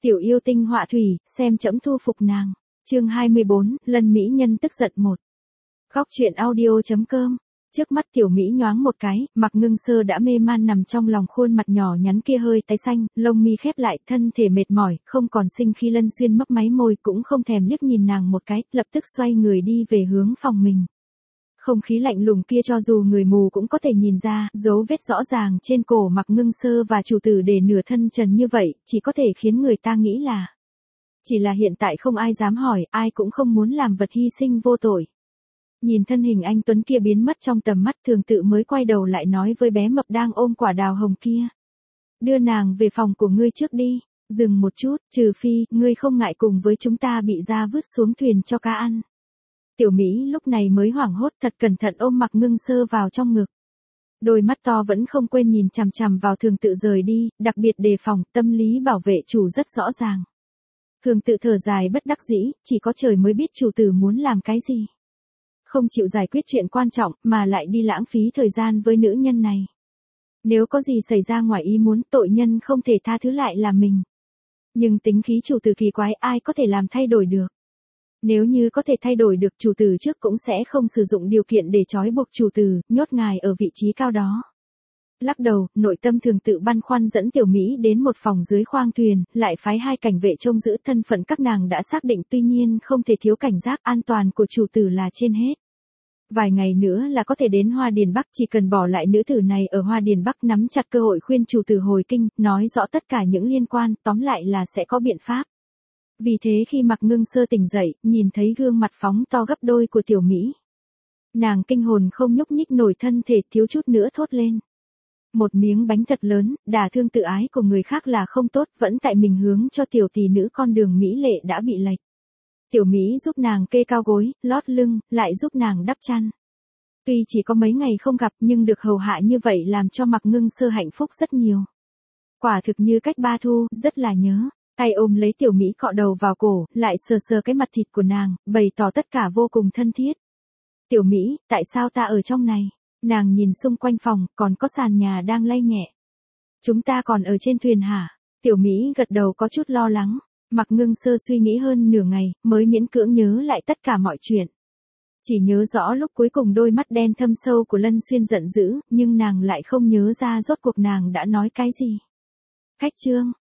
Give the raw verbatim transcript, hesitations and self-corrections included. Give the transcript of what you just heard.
Tiểu yêu tinh họa thủy, xem trẫm thu phục nàng. Chương hai mươi bốn, lần mỹ nhân tức giận một. Góc truyện audio chấm com. Trước mắt tiểu Mỹ nhoáng một cái, Mạc Ngưng Sơ đã mê man nằm trong lòng khuôn mặt nhỏ nhắn kia hơi tái xanh, lông mi khép lại, thân thể mệt mỏi, không còn sinh khí. Lân Xuyên mấp máy môi cũng không thèm liếc nhìn nàng một cái, lập tức xoay người đi về hướng phòng mình. Không khí lạnh lùng kia cho dù người mù cũng có thể nhìn ra, dấu vết rõ ràng trên cổ Mạc Ngưng Sơ và chủ tử để nửa thân trần như vậy, chỉ có thể khiến người ta nghĩ là. Chỉ là hiện tại không ai dám hỏi, ai cũng không muốn làm vật hy sinh vô tội. Nhìn thân hình anh Tuấn kia biến mất trong tầm mắt, Thường Tự mới quay đầu lại nói với bé mập đang ôm quả đào hồng kia. Đưa nàng về phòng của ngươi trước đi, dừng một chút, trừ phi, ngươi không ngại cùng với chúng ta bị ra vứt xuống thuyền cho cá ăn. Tiểu Mỹ lúc này mới hoảng hốt thật cẩn thận ôm Mạc Ngưng Sơ vào trong ngực. Đôi mắt to vẫn không quên nhìn chằm chằm vào Thường Tự rời đi, đặc biệt đề phòng, tâm lý bảo vệ chủ rất rõ ràng. Thường Tự thở dài bất đắc dĩ, chỉ có trời mới biết chủ tử muốn làm cái gì. Không chịu giải quyết chuyện quan trọng mà lại đi lãng phí thời gian với nữ nhân này. Nếu có gì xảy ra ngoài ý muốn, tội nhân không thể tha thứ lại là mình. Nhưng tính khí chủ tử kỳ quái, ai có thể làm thay đổi được. Nếu như có thể thay đổi được, chủ tử trước cũng sẽ không sử dụng điều kiện để trói buộc chủ tử, nhốt ngài ở vị trí cao đó. Lắc đầu, nội tâm Thường Tự băn khoăn dẫn Tiểu Mỹ đến một phòng dưới khoang thuyền, lại phái hai cảnh vệ trông giữ. Thân phận các nàng đã xác định, tuy nhiên không thể thiếu cảnh giác, an toàn của chủ tử là trên hết. Vài ngày nữa là có thể đến Hoa Điền Bắc, chỉ cần bỏ lại nữ tử này ở Hoa Điền Bắc, nắm chặt cơ hội khuyên chủ tử hồi kinh, nói rõ tất cả những liên quan, tóm lại là sẽ có biện pháp. Vì thế khi Mạc Ngưng Sơ tỉnh dậy, nhìn thấy gương mặt phóng to gấp đôi của Tiểu Mỹ, nàng kinh hồn không nhúc nhích nổi, thân thể thiếu chút nữa thốt lên. Một miếng bánh thật lớn, đả thương tự ái của người khác là không tốt, vẫn tại mình hướng cho tiểu tỷ nữ con đường mỹ lệ đã bị lệch. Tiểu Mỹ giúp nàng kê cao gối, lót lưng, lại giúp nàng đắp chăn. Tuy chỉ có mấy ngày không gặp nhưng được hầu hạ như vậy làm cho Mạc Ngưng Sơ hạnh phúc rất nhiều. Quả thực như cách ba thu, rất là nhớ. Tay ôm lấy Tiểu Mỹ cọ đầu vào cổ, lại sờ sờ cái mặt thịt của nàng, bày tỏ tất cả vô cùng thân thiết. Tiểu Mỹ, tại sao ta ở trong này? Nàng nhìn xung quanh phòng, còn có sàn nhà đang lay nhẹ. Chúng ta còn ở trên thuyền hả? Tiểu Mỹ gật đầu có chút lo lắng. Mạc Ngưng Sơ suy nghĩ hơn nửa ngày, mới miễn cưỡng nhớ lại tất cả mọi chuyện. Chỉ nhớ rõ lúc cuối cùng đôi mắt đen thâm sâu của Lân Xuyên giận dữ, nhưng nàng lại không nhớ ra rốt cuộc nàng đã nói cái gì. Khách trương,